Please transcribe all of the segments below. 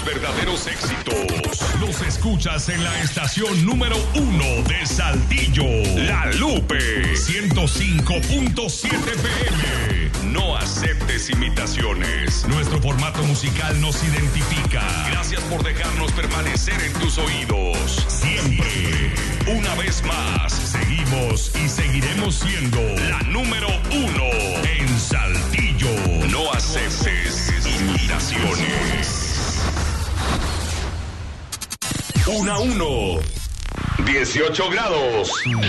Los verdaderos éxitos los escuchas en la estación número 1 de Saltillo, La Lupe, 105.7 PM. No aceptes imitaciones. Nuestro formato musical nos identifica. Gracias por dejarnos permanecer en tus oídos. Siempre. Una vez más, seguimos y seguiremos siendo la número 1 en Saltillo. No aceptes imitaciones. 1-1. 18 grados.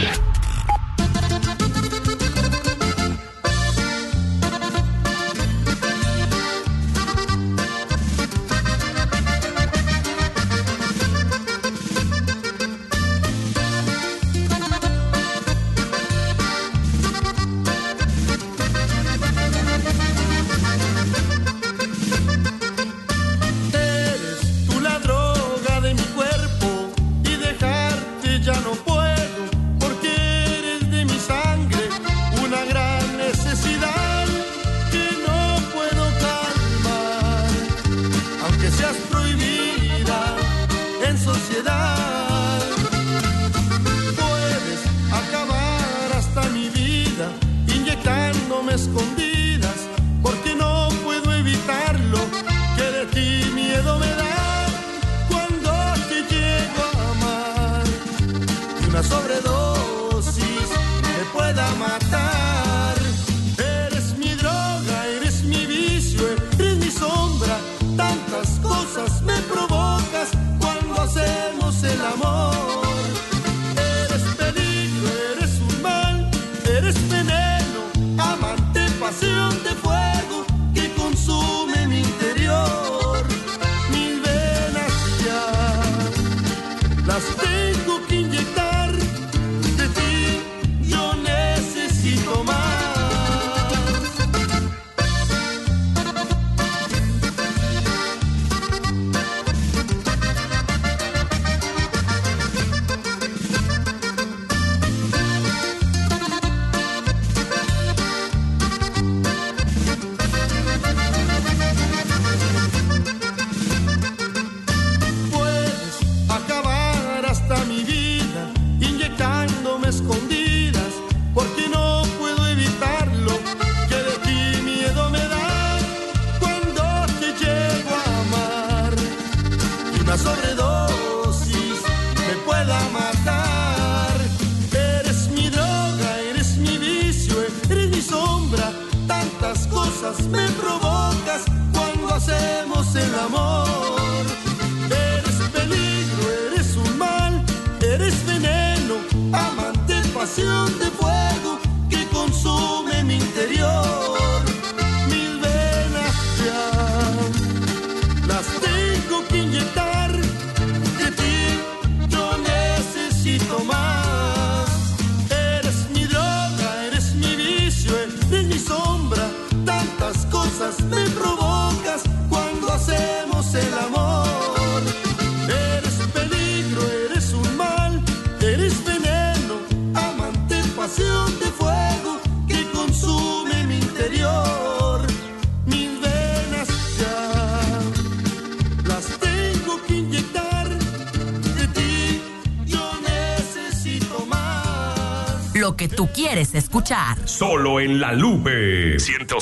Lo que tú quieres escuchar. Solo en La Lupe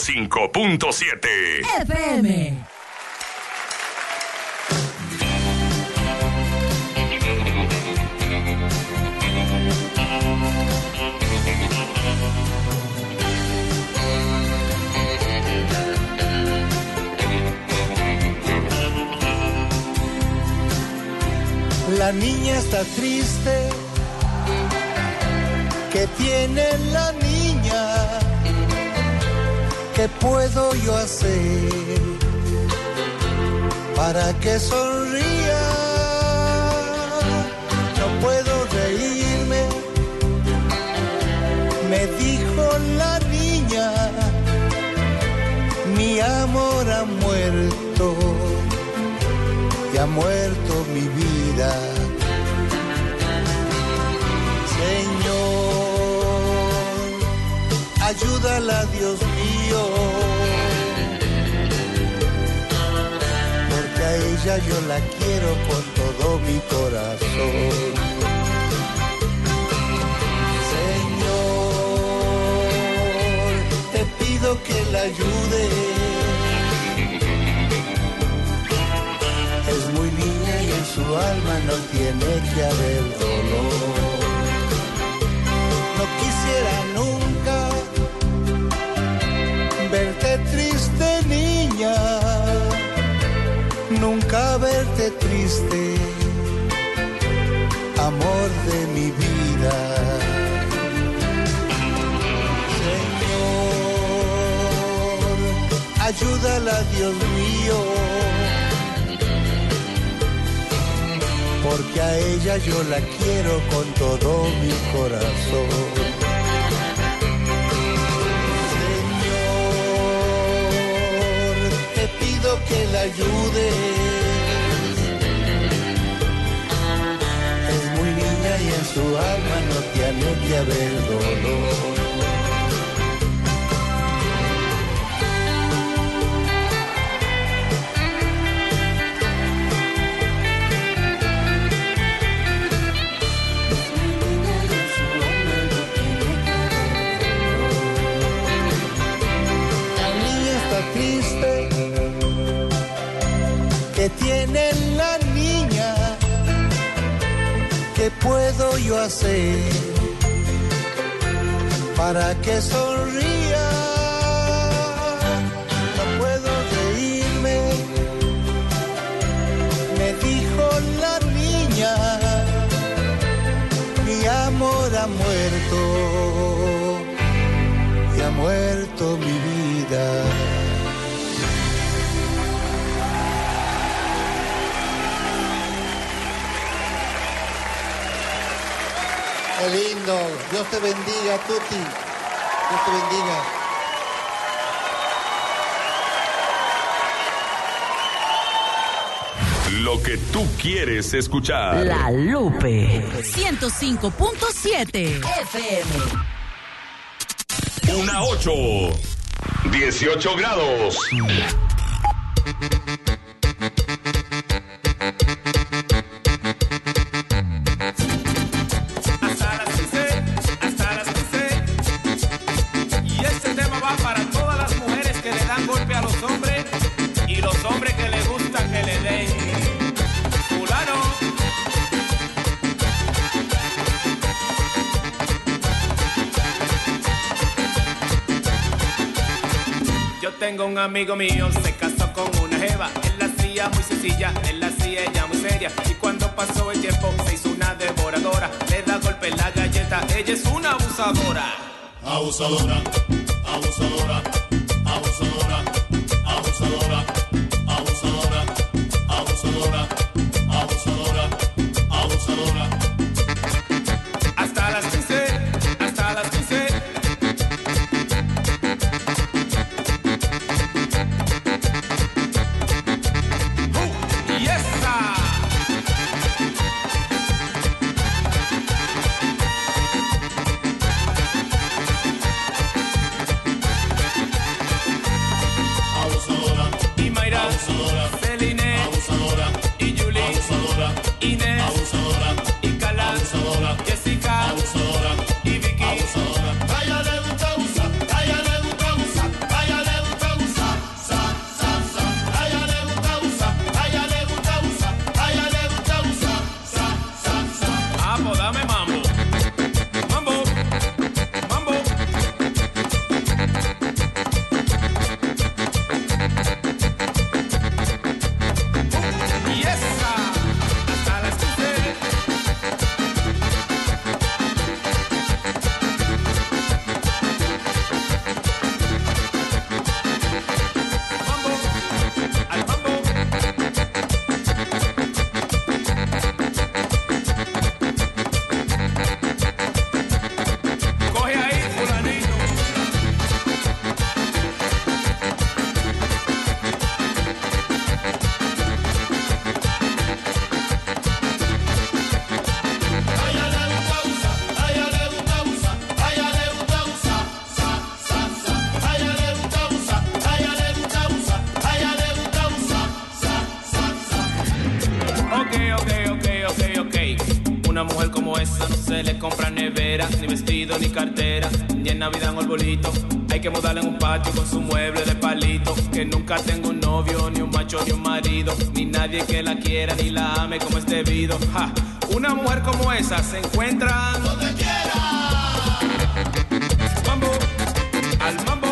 105.7 FM. La niña está triste. ¿Qué tiene la niña? ¿Qué puedo yo hacer para que sonría? No puedo reírme, me dijo la niña. Mi amor ha muerto y ha muerto mi vida. Ayúdala, Dios mío, porque a ella yo la quiero con todo mi corazón. Señor, te pido que la ayude. Es muy niña y en su alma no tiene que haber dolor. No quisiera nunca verte triste, niña, nunca verte triste, amor de mi vida. Señor, ayúdala, Dios mío, porque a ella yo la quiero con todo mi corazón. Señor, te pido que la ayudes. Es muy niña y en su alma no tiene que haber dolor. ¿Qué tiene la niña? ¿Qué puedo yo hacer para que sonría? No puedo reírme, me dijo la niña, mi amor ha muerto y ha muerto mi vida. Qué lindo. Dios te bendiga, Tuti. Dios te bendiga. Lo que tú quieres escuchar. La Lupe 105.7 FM. 1:08. 18 grados. Tengo un amigo mío, se casó con una jeva. Él la hacía muy sencilla, él la hacía ella muy seria. Y cuando pasó el tiempo se hizo una devoradora. Le da golpe en la galleta, ella es una abusadora. Abusadora, abusadora, abusadora, abusadora, abusadora, abusadora, abusadora, abusadora. Hasta las 15, hasta las 15. Una mujer como esa no se le compra nevera, ni vestido, ni cartera, ni en Navidad un arbolito. Hay que mudarla en un patio con su mueble de palito. Que nunca tenga un novio, ni un macho, ni un marido, ni nadie que la quiera, ni la ame como es debido. Ja. Una mujer como esa se encuentra donde quiera. Mambo, al mambo.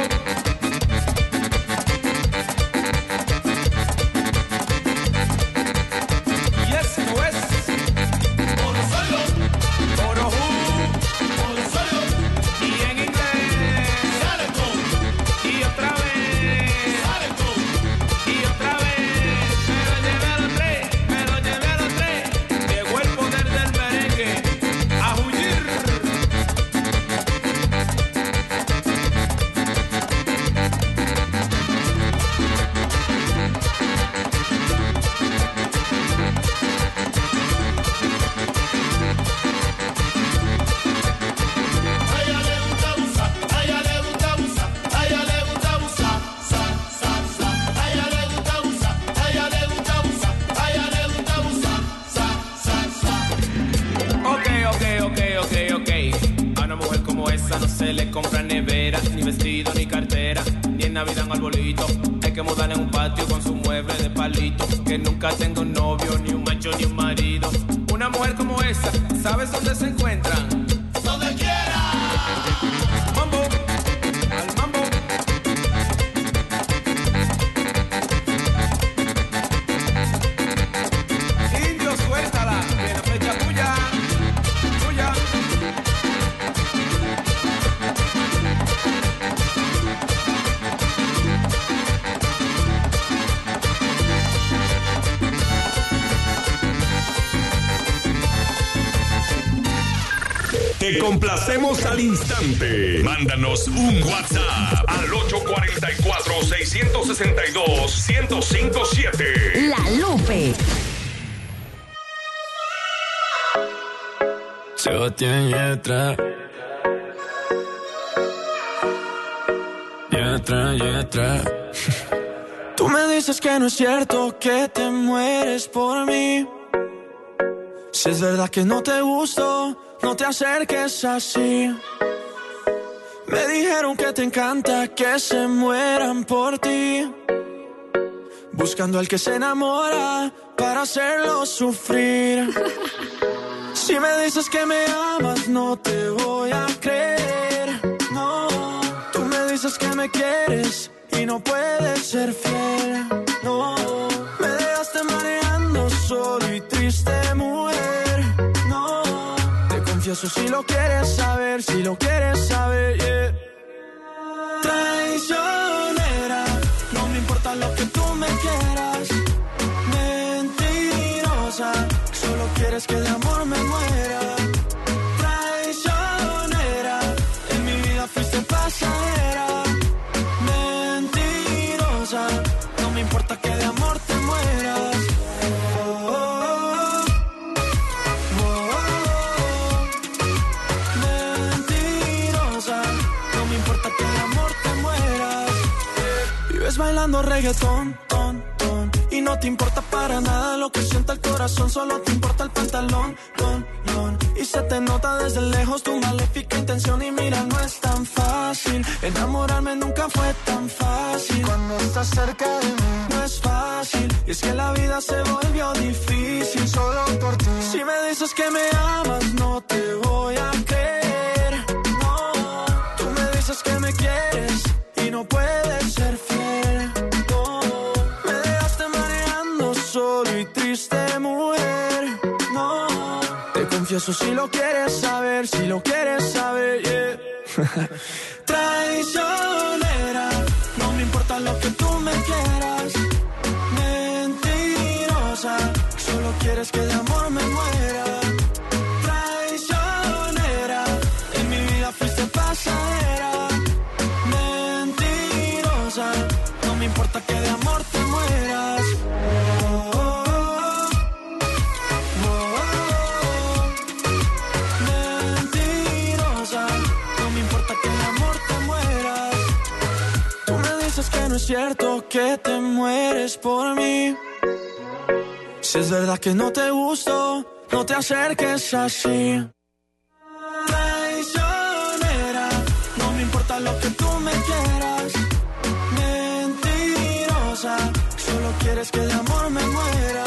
Le compra nevera, ni vestido, ni cartera, ni en Navidad un arbolito. Hay que mudarla en un patio con su mueble de palito. Que nunca tenga un novio, ni un macho, ni un marido. Una mujer como esa, ¿sabes dónde se encuentran? ¡Donde quiera! Mambo, al mambo. Indio, suéltala, que la flecha tuya, tuya. Te complacemos al instante. Mándanos un WhatsApp al 844-662-1057. La Lupe. Sebastián Yatra. Yatra. Tú me dices que no es cierto que te mueres por mí. Si es verdad que no te gusto, no te acerques así. Me dijeron que te encanta que se mueran por ti, buscando al que se enamora para hacerlo sufrir. Si me dices que me amas, no te voy a creer. No, tú me dices que me quieres y no puedes ser fiel. No, me dejaste mareando solo y triste, mujer. Confieso si lo quieres saber, yeah. Traicionera, no me importa lo que tú me quieras. Mentirosa, solo quieres que de amor me muera. Traicionera, en mi vida fuiste pasajera. Mentirosa, no me importa que de amor te mueras. Bailando reggaetón, y no te importa para nada lo que sienta el corazón, solo te importa el pantalón, y se te nota desde lejos tu maléfica intención. Y mira, no es tan fácil, enamorarme nunca fue tan fácil. Cuando estás cerca de mí, no es fácil, y es que la vida se volvió difícil solo por ti. Si me dices que me amas, no te voy a creer. No, tú me dices que me quieres y no puedes ser fiel. Solo y triste, mujer. No, te confieso si lo quieres saber, yeah. Traicionera, no me importa lo que tú me quieras. Mentirosa, solo quieres que de amor me muera. Traicionera, en mi vida fuiste pasajera. Mentirosa, no me importa que de amor te mueras. No es cierto que te mueres por mí. Si es verdad que no te gusto, no te acerques así. Traicionera, no me importa lo que tú me quieras. Mentirosa, solo quieres que de amor me muera.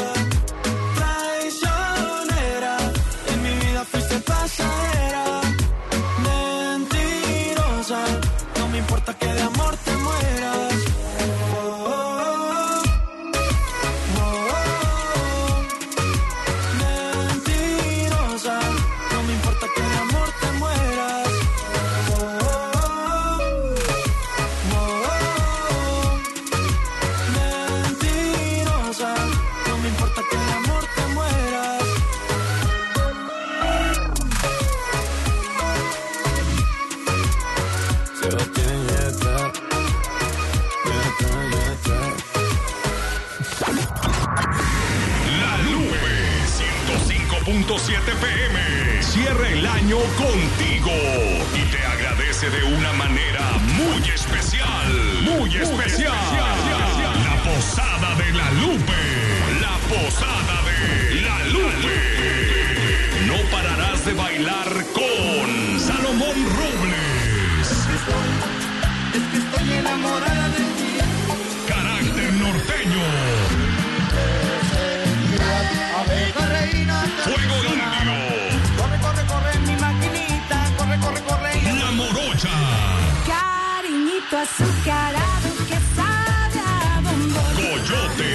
Traicionera, en mi vida fuiste pasajera. Mentirosa, no me importa que de amor te mueras. Mentirosa, no me importa que de amor te mueras. Mentirosa, no me importa que de amor te mueras. Sebastián Yatra, La Nube 105.7 PM. Cierra el año contigo y te agradece de una manera muy especial. Muy especial. La posada de La Lupe. La posada de La Lupe. No pararás de bailar con Salomón Robles. Es que estoy enamorada de ti. Carácter norteño. Fuego indio. Corre, corre, corre, mi maquinita. Corre, corre, corre. La morocha. Cariñito azucarado que sabe a bombón. Coyote.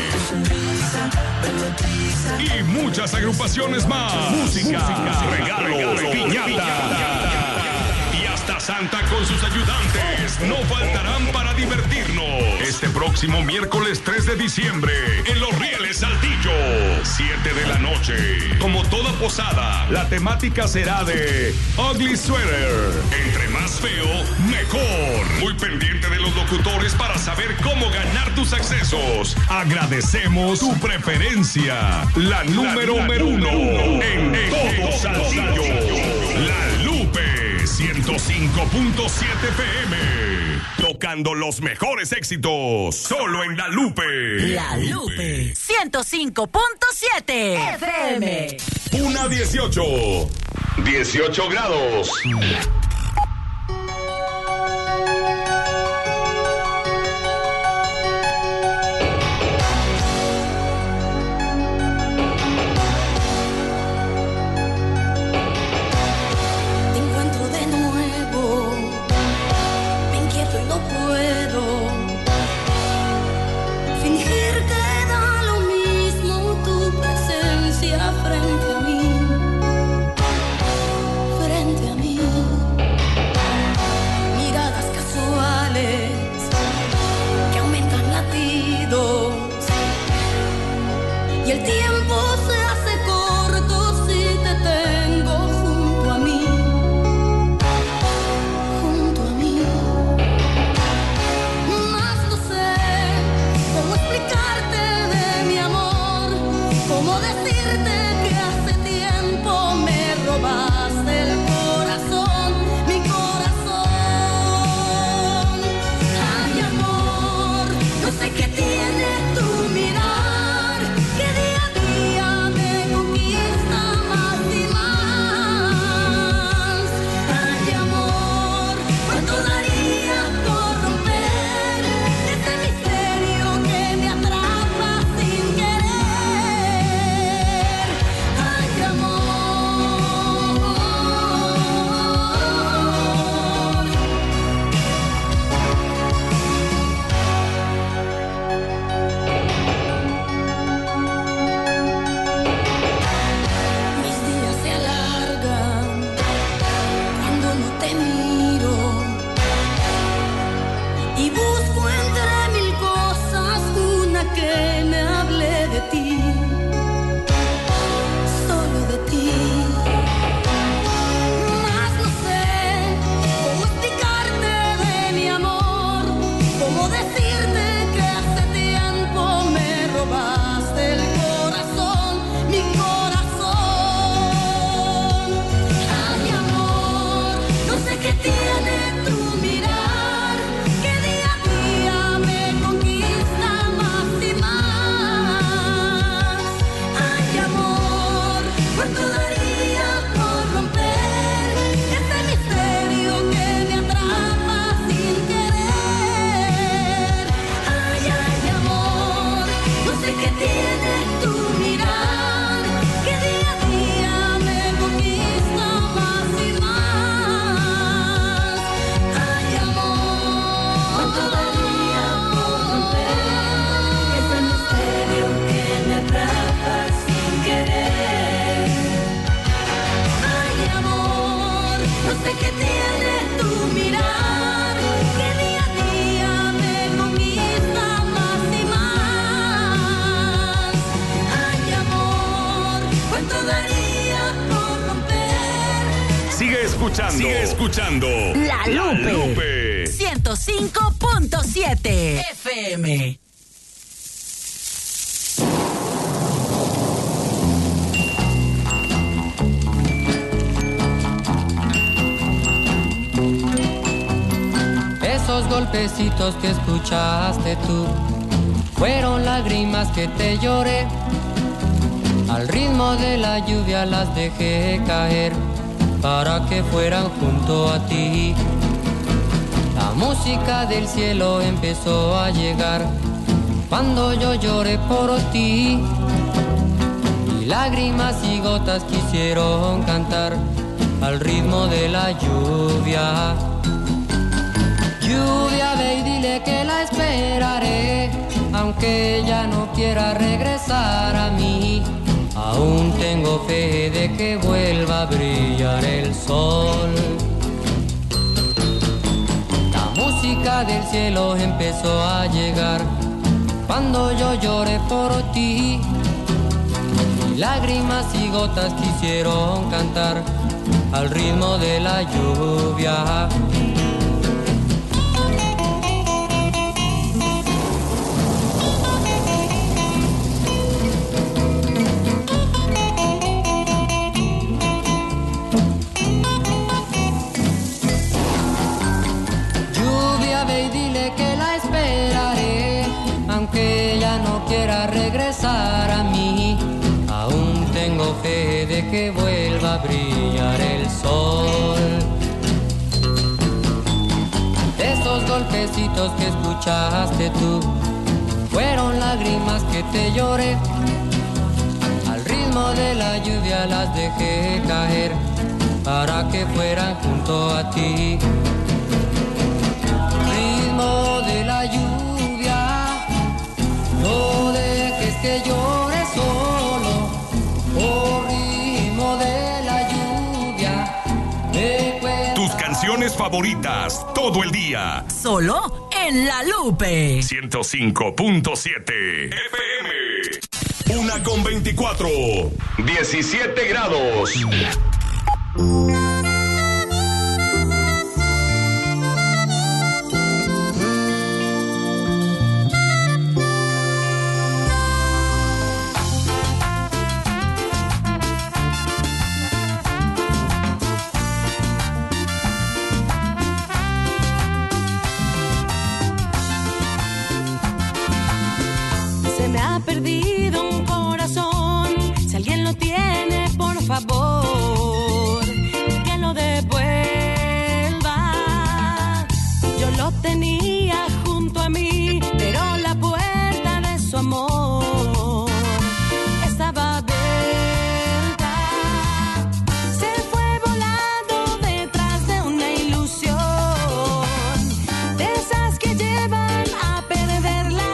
Y muchas agrupaciones más. Música, regalos, piñata. Y hasta Santa con sus ayudantes no faltarán para divertirnos. Este próximo miércoles 3 de diciembre en Los Rieles Saltillo, 7 de la noche. Como toda posada, la temática será de Ugly Sweater. Entre más feo, mejor. Muy pendiente de los locutores para saber cómo ganar tus accesos. Agradecemos tu preferencia. La número uno en todo Saltillo. La Lupe 105.7 PM. Tocando los mejores éxitos. Solo en La Lupe. La Lupe 105.7 FM. 1:18. 18 grados. Te encuentro de nuevo, me inquieto y no puedo fingir que da lo mismo tu presencia frente a mí. Miradas casuales que aumentan latidos y el tiempo se hace corto si te tengo junto a mí. Más no sé cómo explicarte de mi amor, cómo decirte que hace tiempo me robaste el corazón, mi corazón. Ay, amor, no sé qué tiene tu mirar, que día a día me conquista más y más. Ay, amor, cuánto daría por romper este misterio que me atrapa sin querer. escuchando. La Lupe. 105.7 FM. Esos golpecitos que escuchaste tú fueron lágrimas que te lloré. Al ritmo de la lluvia las dejé caer para que fueran junto a ti. La música del cielo empezó a llegar cuando yo lloré por ti. Y lágrimas y gotas quisieron cantar al ritmo de la lluvia. Lluvia, ve y dile que la esperaré, aunque ella no quiera regresar a mí. Aún tengo fe de que vuelva a brillar el sol. La música del cielo empezó a llegar cuando yo lloré por ti. Y lágrimas y gotas quisieron cantar al ritmo de la lluvia. Que ella no quiera regresar a mí, aún tengo fe de que vuelva a brillar el sol. Esos golpecitos que escuchaste tú fueron lágrimas que te lloré. Al ritmo de la lluvia las dejé caer para que fueran junto a ti. Ritmo de la lluvia, no dejes que llore solo, oh ritmo de la lluvia. Tus canciones favoritas todo el día. Solo en La Lupe. 105.7 FM. 1:24. 17 grados. Perdido un corazón, si alguien lo tiene, por favor, que lo devuelva. Yo lo tenía junto a mí, pero la puerta de su amor estaba abierta. Se fue volando detrás de una ilusión, de esas que llevan a perder la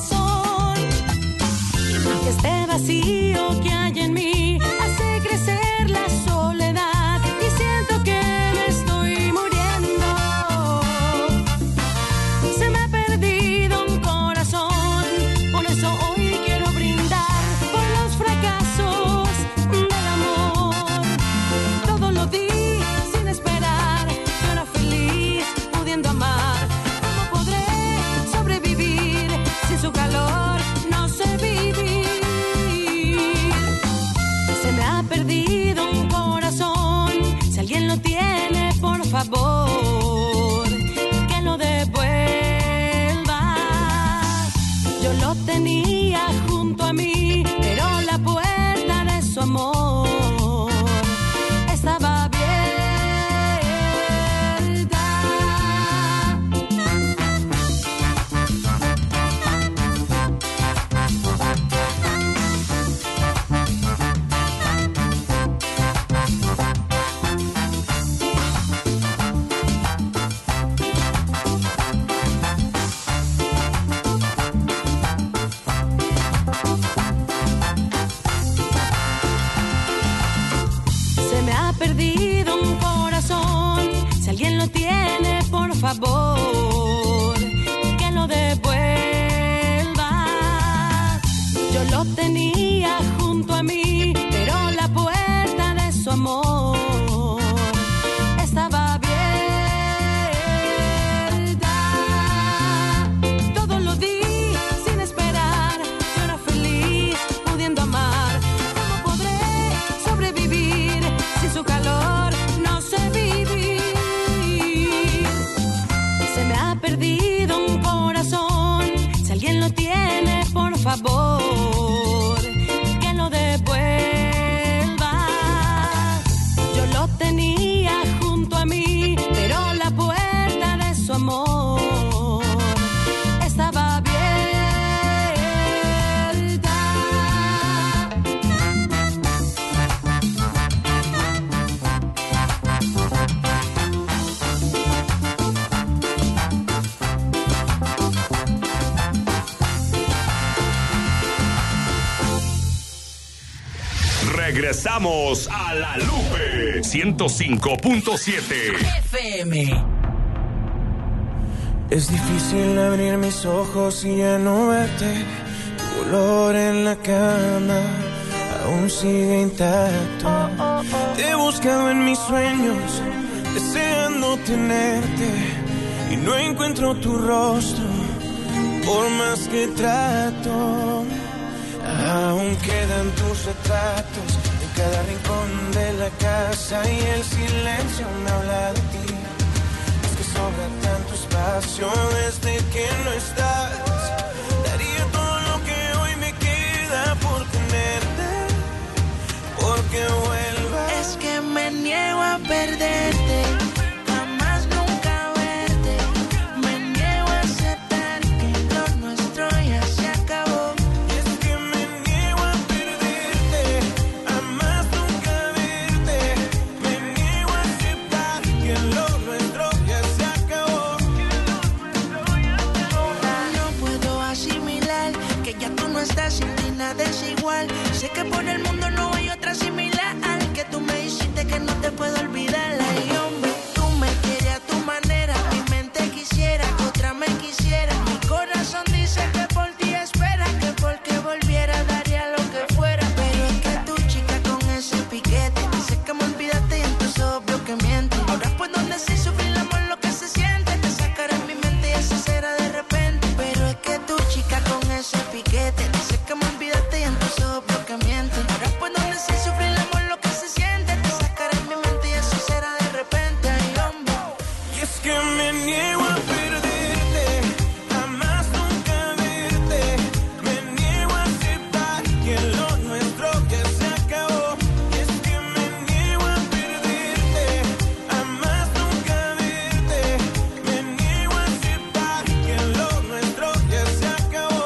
este vacío que hay en mí hace crecer la soledad y siento que me estoy muriendo. Se me ha perdido un corazón, por eso hoy quiero brindar por los fracasos del amor. Todo lo di sin esperar, yo era feliz pudiendo amar. ¿Cómo podré sobrevivir sin su calor? No sé vivir. Se me ha perdido un corazón, si alguien lo tiene, por favor, que lo devuelva. Yo lo tenía junto a mí, pero la puerta de su amor estaba abierta. Perdido un corazón, si alguien lo tiene, por favor, que lo devuelva. Yo lo tenía junto a mí, pero la puerta de su amor por favor, que lo devuelva. Yo lo tenía junto a mí, pero la puerta de su amor estaba abierta. Regresamos a La Lupe 105.7 FM. Es difícil abrir mis ojos y ya no verte. Tu olor en la cama aún sigue intacto. Te he buscado en mis sueños, deseando tenerte, y no encuentro tu rostro, por más que trato. Aún quedan tus retratos en cada rincón de la casa, y el silencio me habla de ti. Es que sobra tanto espacio desde que no estás. Daría todo lo que hoy me queda por tenerte, porque vuelvas. Es que me niego a perderte, jamás nunca verte. Me niego a aceptar que lo nuestro ya se acabó. Estás sin ti nada es igual. Sé que por el mundo no hay otra similar. Que tú me hiciste que no te puedo olvidar. Ay, hombre, tú me quieres a tu manera. Mi mente quisiera que otra me quisiera. Mi corazón dice que por ti espera, que porque volviera daría lo que fuera. Pero es que tu chica con ese piquete dice que me olvidaste y entonces obvio que miente. Ahora puedo decir sufrir el amor lo que se siente. Te sacaré en mi mente y eso será de repente. Pero es que tu chica con ese piquete dice que me olvidaste y entonces obvio que miente. Ahora puedo decir sufrir el amor lo que se siente. Te sacaré en mi mente y eso será de repente. Ay, hombre. Y es que me niego a perderte, jamás nunca verte. Me niego a aceptar que lo nuestro ya se acabó. Y es que me niego a perderte, jamás nunca verte. Me niego a aceptar que lo nuestro ya se acabó.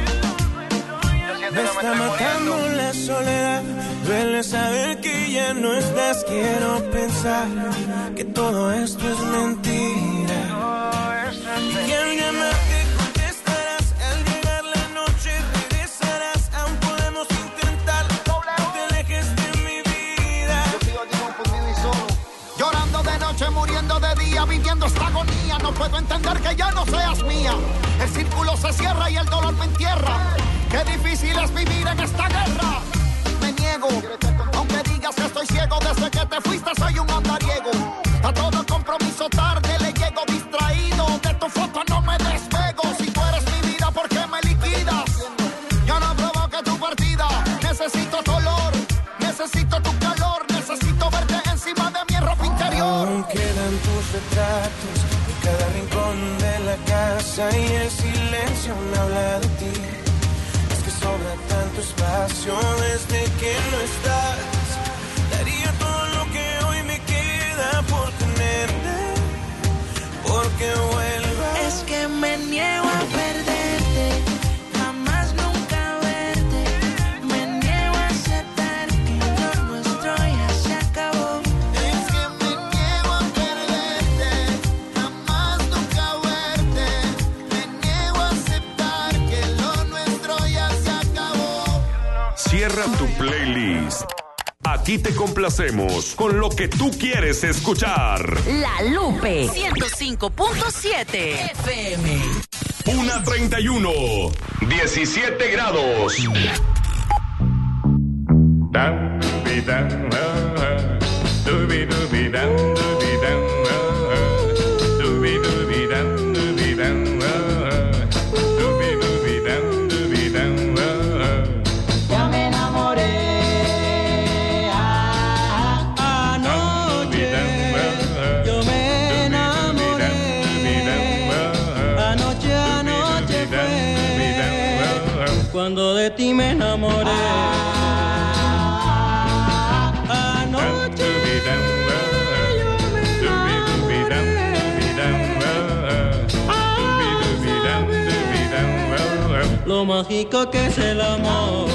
Me está matando la soledad, duele saber que ya no estás. Quiero pensar que todo esto es mentira, y que al llamarte contestarás, al llegar la noche regresarás. Aún podemos intentar, no te alejes de mi vida. Yo sigo aquí confundido y solo, llorando de noche, muriendo de día, viviendo esta agonía. No puedo entender que ya no seas mía. El círculo se cierra y el dolor me entierra. Qué difícil es vivir en esta guerra. Me niego, aunque digas que estoy ciego. Desde que te fuiste soy un andariego. A todo compromiso tarde le llego distraído. De tu foto no me despego. Si tú eres mi vida, ¿por qué me liquidas? Yo no provoqué tu partida. Necesito tu olor, necesito tu calor. Necesito verte encima de mi ropa interior. Aún quedan tus retratos en cada rincón de la casa, y el silencio me habla de ti. Sobra tanto espacio desde que no estás. Daría todo lo que hoy me queda por tenerte, porque vuelvas. Es que me niego a perderte, jamás nunca verte. Me niego a aceptar que lo nuestro ya se acabó. Es que me niego a perderte, jamás nunca verte. Me niego a aceptar que lo nuestro ya se acabó. Cierra tu playlist. Aquí te complacemos con lo que tú quieres escuchar. La Lupe 105.7 FM. 1:31, 17 grados. Ya me enamoré anoche. Yo me enamoré anoche fue. cuando de ti me enamoré. Anoche yo me enamoré. Lo mágico que es el amor.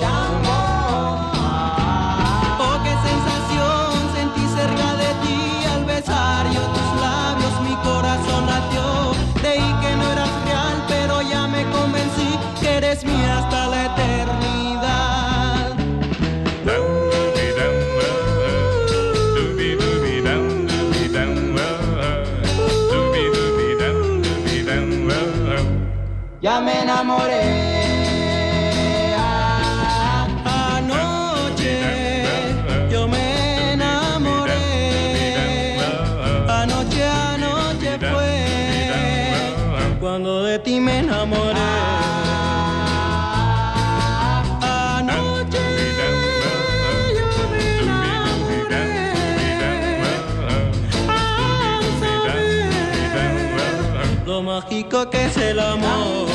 Oh, qué sensación sentí cerca de ti al besar yo tus labios, mi corazón latió. Creí que no eras real, pero ya me convencí que eres mía hasta la eternidad. Ya me enamoré. Anoche yo me enamoré. Anoche fue cuando de ti me enamoré. Anoche yo me enamoré. Lo mágico que es el amor.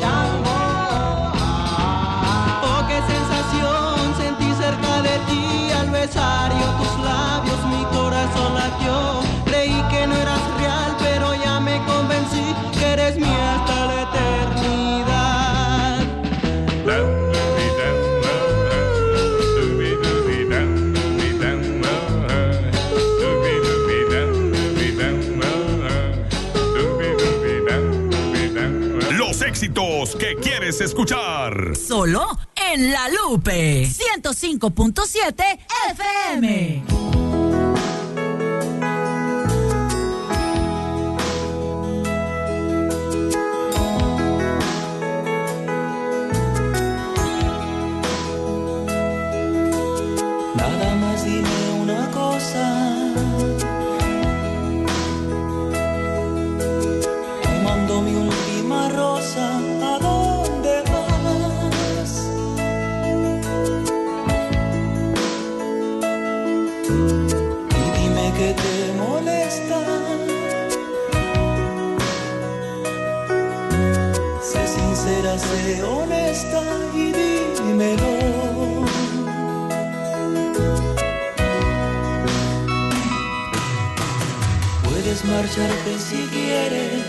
Oh, qué sensación sentí cerca de ti al besar yo tus labios, mi corazón latió. Creí que no eras real, pero ya me convencí que eres mía hasta la eternidad. Los éxitos que quieres escuchar. Solo en La Lupe 105.7 FM. Nada más dime una cosa. Tomando mi última rosa, ¿a dónde vas? Y dime que te molesta. Sé sincera, sé honesta y dímelo. Puedes marcharte si quieres.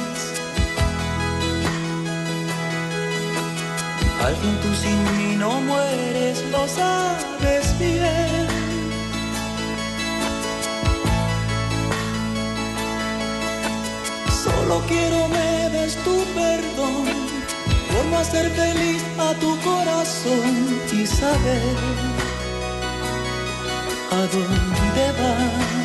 Al fin tú sin mí no mueres, lo sabes bien. Solo quiero me des tu perdón por no hacer feliz a tu corazón y saber a dónde vas.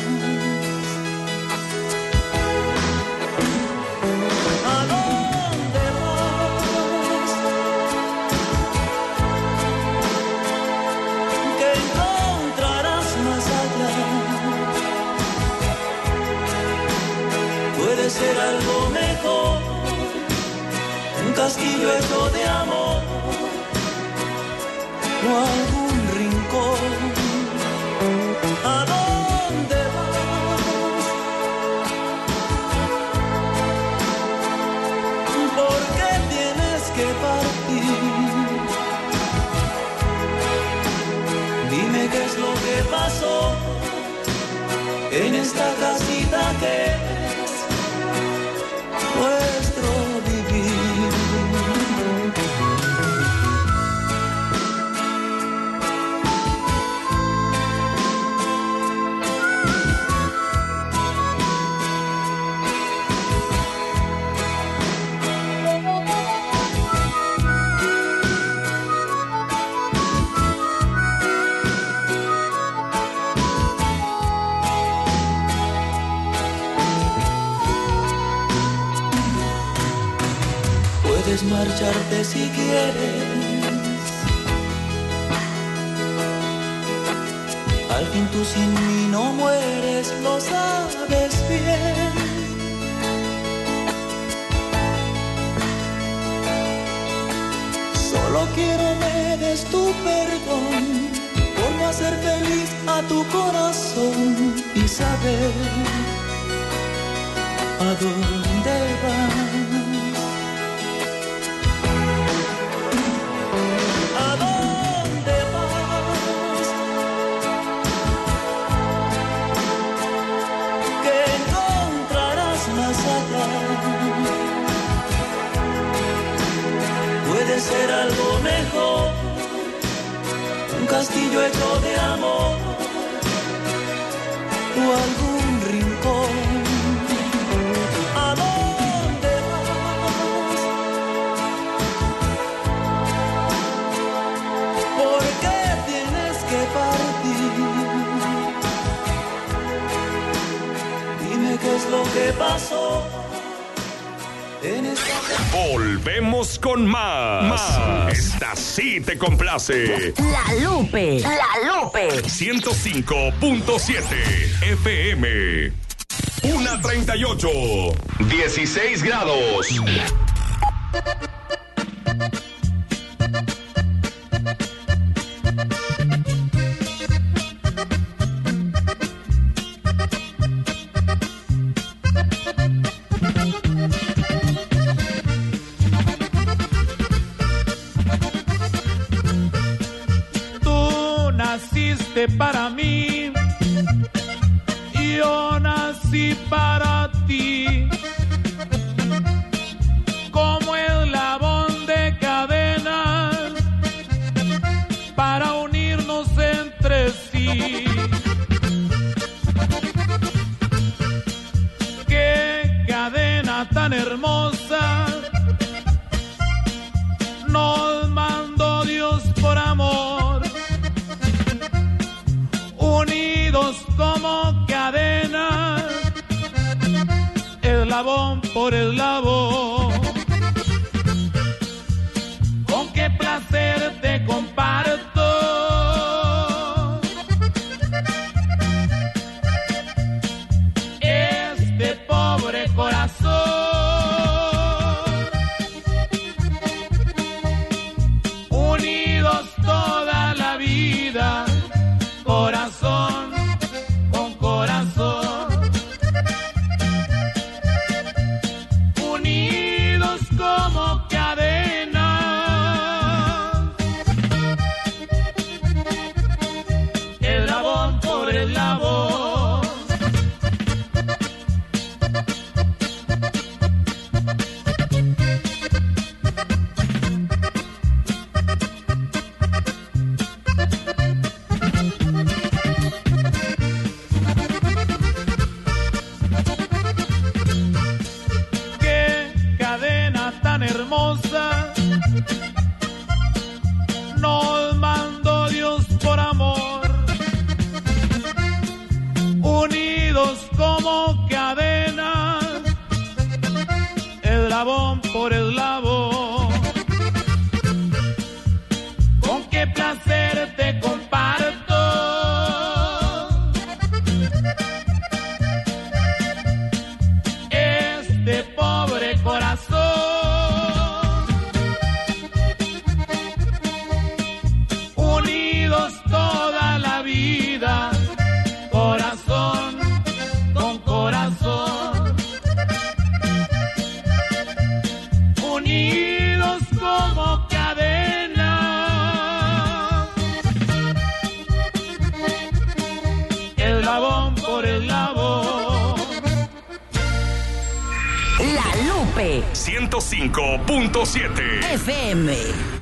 Ser algo mejor, un castillo hecho de amor o algún rincón. ¿A dónde vas? ¿Por qué tienes que partir? Dime qué es lo que pasó en esta casita que nuestro vivir. Puedes marcharte si quieres. Al fin tú sin mí no mueres, lo sabes bien. Solo quiero me des tu perdón por no hacer feliz a tu corazón y saber a dónde vas. castillo hecho de amor o algún rincón. ¿A dónde vas? ¿Por qué tienes que partir? Dime qué es lo que pasó. Volvemos con más. Esta sí te complace. La Lupe. 105.7 FM. 1:38. 16 grados. Para mí, yo nací para ti, como eslabón de cadenas para unirnos entre sí. Qué cadena tan hermosa nos mandó Dios por amor. Unidos como cadena, eslabón por eslabón. Con qué placer te comparto este pobre corazón. Unidos toda la vida, corazón con corazón, unidos como cadena, eslabón por eslabón. Hermosa nos mandó Dios por amor, unidos como cadenas, eslabón por eslabón. Con qué placer te comparto este pobre corazón. Toda la vida, corazón con corazón, unidos como cadena, eslabón por eslabón. La Lupe 105.7 FM.